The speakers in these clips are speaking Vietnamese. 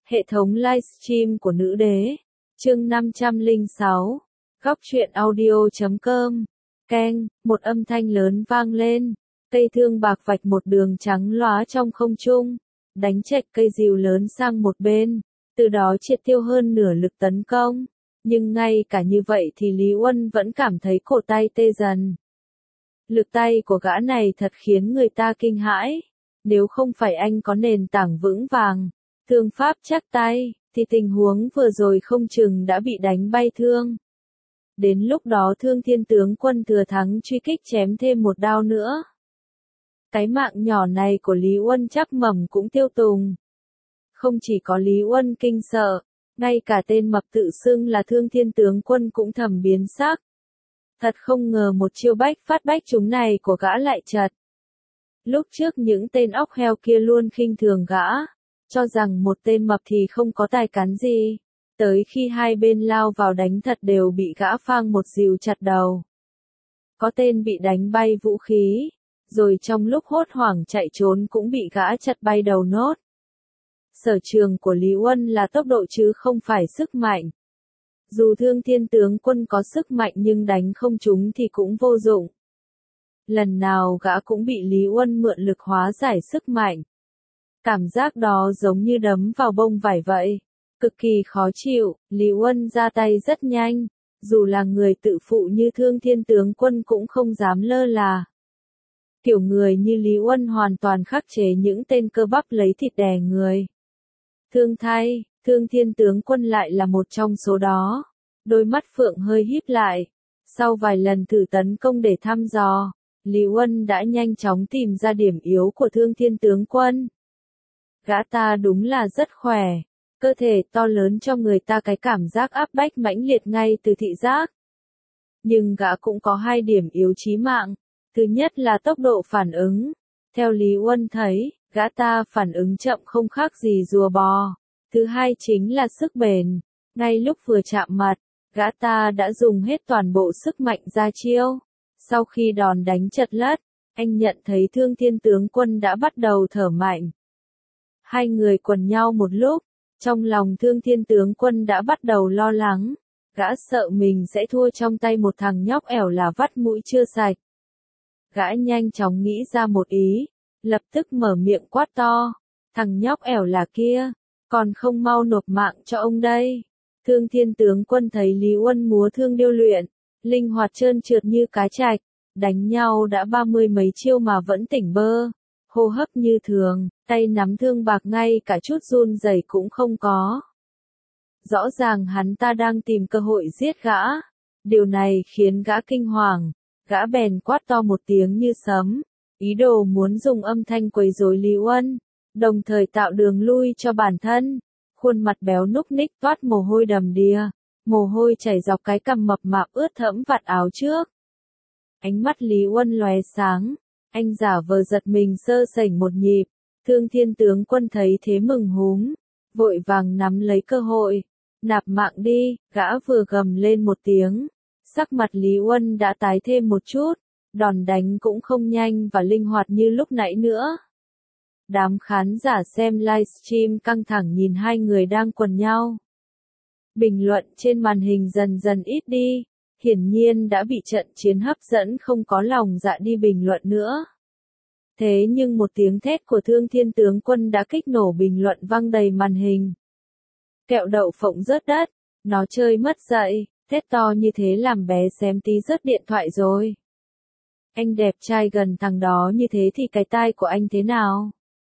Hệ thống livestream của nữ đế. Chương 506. Góc truyện audio.com. Keng, một âm thanh lớn vang lên. Cây thương bạc vạch một đường trắng lóa trong không trung, đánh chệch cây rìu lớn sang một bên, từ đó triệt tiêu hơn nửa lực tấn công. Nhưng ngay cả như vậy thì Lý Uân vẫn cảm thấy cổ tay tê dần. Lực tay của gã này thật khiến người ta kinh hãi. Nếu không phải anh có nền tảng vững vàng, thương pháp chắc tay, thì tình huống vừa rồi không chừng đã bị đánh bay thương. Đến lúc đó Thương Thiên tướng quân thừa thắng truy kích chém thêm một đao nữa. Cái mạng nhỏ này của Lý Uân chắc mẩm cũng tiêu tùng. Không chỉ có Lý Uân kinh sợ, ngay cả tên mập tự xưng là Thương Thiên tướng quân cũng thầm biến sắc. Thật không ngờ một chiêu bách phát bách trúng này của gã lại chật. Lúc trước những tên óc heo kia luôn khinh thường gã, cho rằng một tên mập thì không có tài cán gì. Tới khi hai bên lao vào đánh thật đều bị gã phang một rìu chặt đầu. Có tên bị đánh bay vũ khí, rồi trong lúc hốt hoảng chạy trốn cũng bị gã chặt bay đầu nốt. Sở trường của Lý Uân là tốc độ chứ không phải sức mạnh. Dù Thương Thiên tướng quân có sức mạnh nhưng đánh không trúng thì cũng vô dụng. Lần nào gã cũng bị Lý Uân mượn lực hóa giải sức mạnh. Cảm giác đó giống như đấm vào bông vải vậy. Cực kỳ khó chịu, Lý Uân ra tay rất nhanh. Dù là người tự phụ như Thương Thiên tướng quân cũng không dám lơ là. Kiểu người như Lý Uân hoàn toàn khắc chế những tên cơ bắp lấy thịt đè người. Thương thay, Thương Thiên tướng quân lại là một trong số đó. Đôi mắt phượng hơi híp lại. Sau vài lần thử tấn công để thăm dò, Lý Uân đã nhanh chóng tìm ra điểm yếu của Thương Thiên tướng quân. Gã ta đúng là rất khỏe, cơ thể to lớn cho người ta cái cảm giác áp bách mãnh liệt ngay từ thị giác. Nhưng gã cũng có hai điểm yếu chí mạng. Thứ nhất là tốc độ phản ứng. Theo Lý Uân thấy, gã ta phản ứng chậm không khác gì rùa bò. Thứ hai chính là sức bền. Ngay lúc vừa chạm mặt, gã ta đã dùng hết toàn bộ sức mạnh ra chiêu. Sau khi đòn đánh chật lất, anh nhận thấy Thương Thiên tướng quân đã bắt đầu thở mạnh. Hai người quần nhau một lúc, trong lòng Thương Thiên tướng quân đã bắt đầu lo lắng. Gã sợ mình sẽ thua trong tay một thằng nhóc ẻo là vắt mũi chưa sạch. Gã nhanh chóng nghĩ ra một ý, lập tức mở miệng quát to. Thằng nhóc ẻo là kia, còn không mau nộp mạng cho ông đây. Thương Thiên tướng quân thấy Lý Uân múa thương điêu luyện, linh hoạt trơn trượt như cá trạch, đánh nhau đã 30 mấy chiêu mà vẫn tỉnh bơ, hô hấp như thường, tay nắm thương bạc ngay cả chút run rẩy cũng không có. Rõ ràng hắn ta đang tìm cơ hội giết gã. Điều này khiến gã kinh hoàng, gã bèn quát to một tiếng như sấm, ý đồ muốn dùng âm thanh quấy rối Lý Uân, đồng thời tạo đường lui cho bản thân. Khuôn mặt béo núc ních toát mồ hôi đầm đìa, mồ hôi chảy dọc cái cằm mập mạp ướt thẫm vạt áo trước. Ánh mắt Lý Uân lóe sáng, anh giả vờ giật mình sơ sẩy một nhịp. Thương Thiên tướng quân thấy thế mừng húm, vội vàng nắm lấy cơ hội, nạp mạng đi. Gã vừa gầm lên một tiếng, sắc mặt Lý Uân đã tái thêm một chút, đòn đánh cũng không nhanh và linh hoạt như lúc nãy nữa. Đám khán giả xem livestream căng thẳng nhìn hai người đang quần nhau. Bình luận trên màn hình dần dần ít đi, hiển nhiên đã bị trận chiến hấp dẫn không có lòng dạ đi bình luận nữa. Thế nhưng một tiếng thét của Thương Thiên tướng quân đã kích nổ bình luận văng đầy màn hình. Kẹo đậu phộng rớt đất, nó chơi mất dạy, thét to như thế làm bé xém tí rớt điện thoại rồi. Anh đẹp trai gần thằng đó như thế thì cái tai của anh thế nào?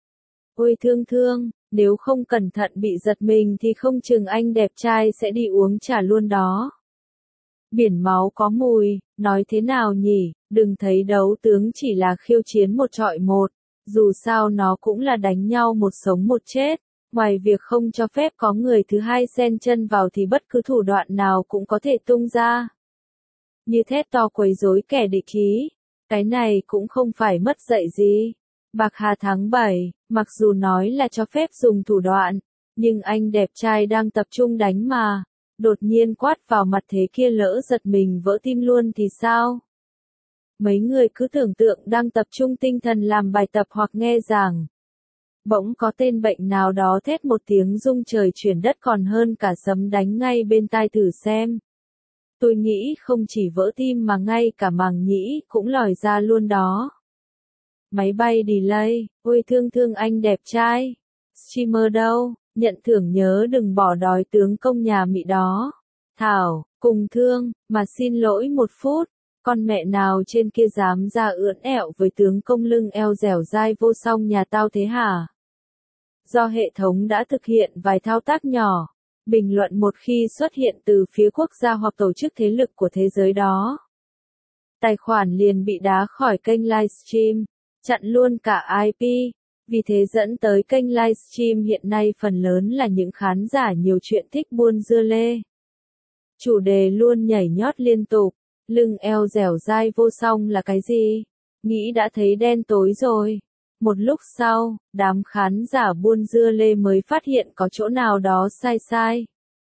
Ôi thương thương, nếu không cẩn thận bị giật mình thì không chừng anh đẹp trai sẽ đi uống trà luôn đó. Biển máu có mùi, nói thế nào nhỉ, đừng thấy đấu tướng chỉ là khiêu chiến một trọi một, dù sao nó cũng là đánh nhau một sống một chết, ngoài việc không cho phép có người thứ hai xen chân vào thì bất cứ thủ đoạn nào cũng có thể tung ra. Như thét to quấy rối kẻ địch ý, cái này cũng không phải mất dạy gì. Bạc Hà tháng 7, mặc dù nói là cho phép dùng thủ đoạn, nhưng anh đẹp trai đang tập trung đánh mà. Đột nhiên quát vào mặt thế kia lỡ giật mình vỡ tim luôn thì sao? Mấy người cứ tưởng tượng đang tập trung tinh thần làm bài tập hoặc nghe giảng. Bỗng có tên bệnh nào đó thét một tiếng rung trời chuyển đất còn hơn cả sấm đánh ngay bên tai thử xem. Tôi nghĩ không chỉ vỡ tim mà ngay cả màng nhĩ cũng lòi ra luôn đó. Máy bay delay, ôi thương thương anh đẹp trai. Streamer đâu, nhận thưởng nhớ đừng bỏ đói tướng công nhà Mỹ đó. Thảo, cùng thương, mà xin lỗi một phút, con mẹ nào trên kia dám ra ưỡn ẹo với tướng công lưng eo dẻo dai vô song nhà tao thế hả? Do hệ thống đã thực hiện vài thao tác nhỏ, bình luận một khi xuất hiện từ phía quốc gia hoặc tổ chức thế lực của thế giới đó. Tài khoản liền bị đá khỏi kênh livestream, chặn luôn cả IP, vì thế dẫn tới kênh livestream hiện nay phần lớn là những khán giả nhiều chuyện thích buôn dưa lê. Chủ đề luôn nhảy nhót liên tục, lưng eo dẻo dai vô song là cái gì? Nghĩ đã thấy đen tối rồi. Một lúc sau, đám khán giả buôn dưa lê mới phát hiện có chỗ nào đó sai sai.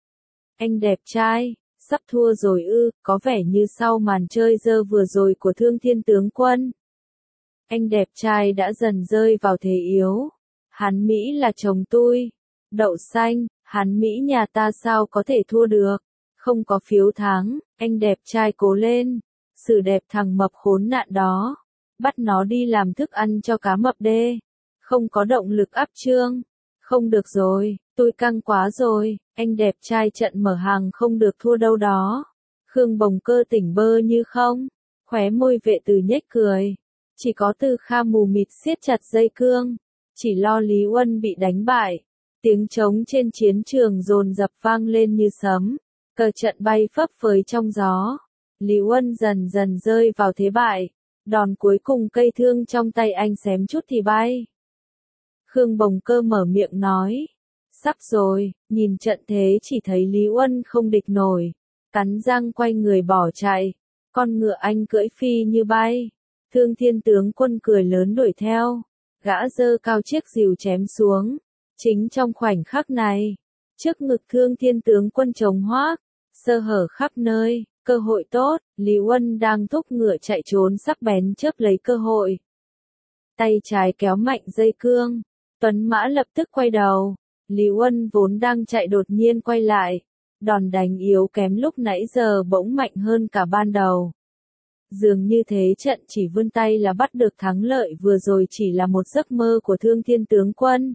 Anh đẹp trai, sắp thua rồi ư, có vẻ như sau màn chơi dơ vừa rồi của Thương Thiên tướng quân. Anh đẹp trai đã dần rơi vào thế yếu. Hán Mỹ là chồng tôi. Đậu xanh, Hán Mỹ nhà ta sao có thể thua được. Không có phiếu thắng, anh đẹp trai cố lên. Xử đẹp thằng mập khốn nạn đó. Bắt nó đi làm thức ăn cho cá mập đê. Không có động lực áp trương. Không được rồi, tôi căng quá rồi, anh đẹp trai trận mở hàng không được thua đâu đó. Khương Bồng Cơ tỉnh bơ như không. Khóe môi vệ từ nhếch cười. Chỉ có Từ Kha mù mịt siết chặt dây cương. Chỉ lo Lý Uân bị đánh bại. Tiếng trống trên chiến trường dồn dập vang lên như sấm. Cờ trận bay phấp phới trong gió. Lý Uân dần dần rơi vào thế bại. Đòn cuối cùng cây thương trong tay anh xém chút thì bay. Khương Bồng Cơ mở miệng nói. Sắp rồi, nhìn trận thế chỉ thấy Lý Uân không địch nổi. Cắn răng quay người bỏ chạy. Con ngựa anh cưỡi phi như bay. Thương Thiên tướng quân cười lớn đuổi theo. Gã giơ cao chiếc rìu chém xuống. Chính trong khoảnh khắc này, trước ngực Thương Thiên tướng quân trống hoác, sơ hở khắp nơi, cơ hội tốt, Lý Uân đang thúc ngựa chạy trốn sắc bén chớp lấy cơ hội. Tay trái kéo mạnh dây cương, tuấn mã lập tức quay đầu, Lý Uân vốn đang chạy đột nhiên quay lại, đòn đánh yếu kém lúc nãy giờ bỗng mạnh hơn cả ban đầu. Dường như thế trận chỉ vươn tay là bắt được thắng lợi vừa rồi chỉ là một giấc mơ của Thương Thiên tướng quân.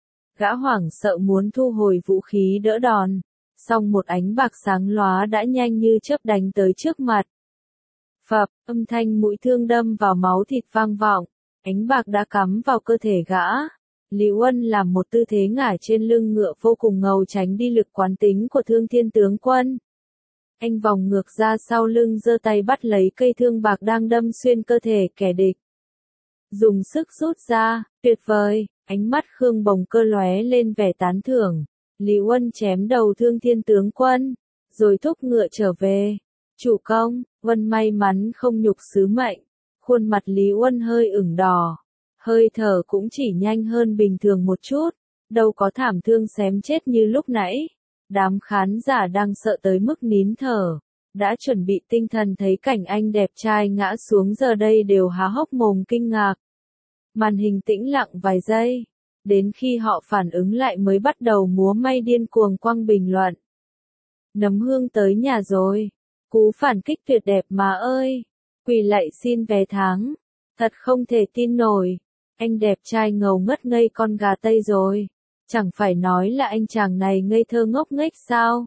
Gã hoảng sợ muốn thu hồi vũ khí đỡ đòn, song một ánh bạc sáng lóa đã nhanh như chớp đánh tới trước mặt. Phập, âm thanh mũi thương đâm vào máu thịt vang vọng, ánh bạc đã cắm vào cơ thể gã. Lý Uân làm một tư thế ngả trên lưng ngựa vô cùng ngầu tránh đi lực quán tính của Thương Thiên tướng quân. Anh vòng ngược ra sau lưng giơ tay bắt lấy cây thương bạc đang đâm xuyên cơ thể kẻ địch. Dùng sức rút ra, tuyệt vời, ánh mắt Khương Bồng Cơ lóe lên vẻ tán thưởng. Lý Uân chém đầu Thương Thiên tướng quân, rồi thúc ngựa trở về. Chủ công, Uân may mắn không nhục sứ mệnh. Khuôn mặt Lý Uân hơi ửng đỏ. Hơi thở cũng chỉ nhanh hơn bình thường một chút. Đâu có thảm thương xém chết như lúc nãy. Đám khán giả đang sợ tới mức nín thở. Đã chuẩn bị tinh thần thấy cảnh anh đẹp trai ngã xuống giờ đây đều há hốc mồm kinh ngạc. Màn hình tĩnh lặng vài giây. Đến khi họ phản ứng lại mới bắt đầu múa may điên cuồng quăng bình luận. Nấm hương tới nhà rồi. Cú phản kích tuyệt đẹp mà ơi. Quỳ lạy xin vé tháng. Thật không thể tin nổi. Anh đẹp trai ngầu ngất ngây con gà Tây rồi. Chẳng phải nói là anh chàng này ngây thơ ngốc nghếch sao?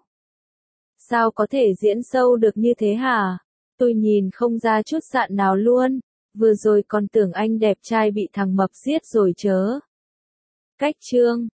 Sao có thể diễn sâu được như thế hả? Tôi nhìn không ra chút dạn nào luôn. Vừa rồi còn tưởng anh đẹp trai bị thằng mập giết rồi chớ. Cách chương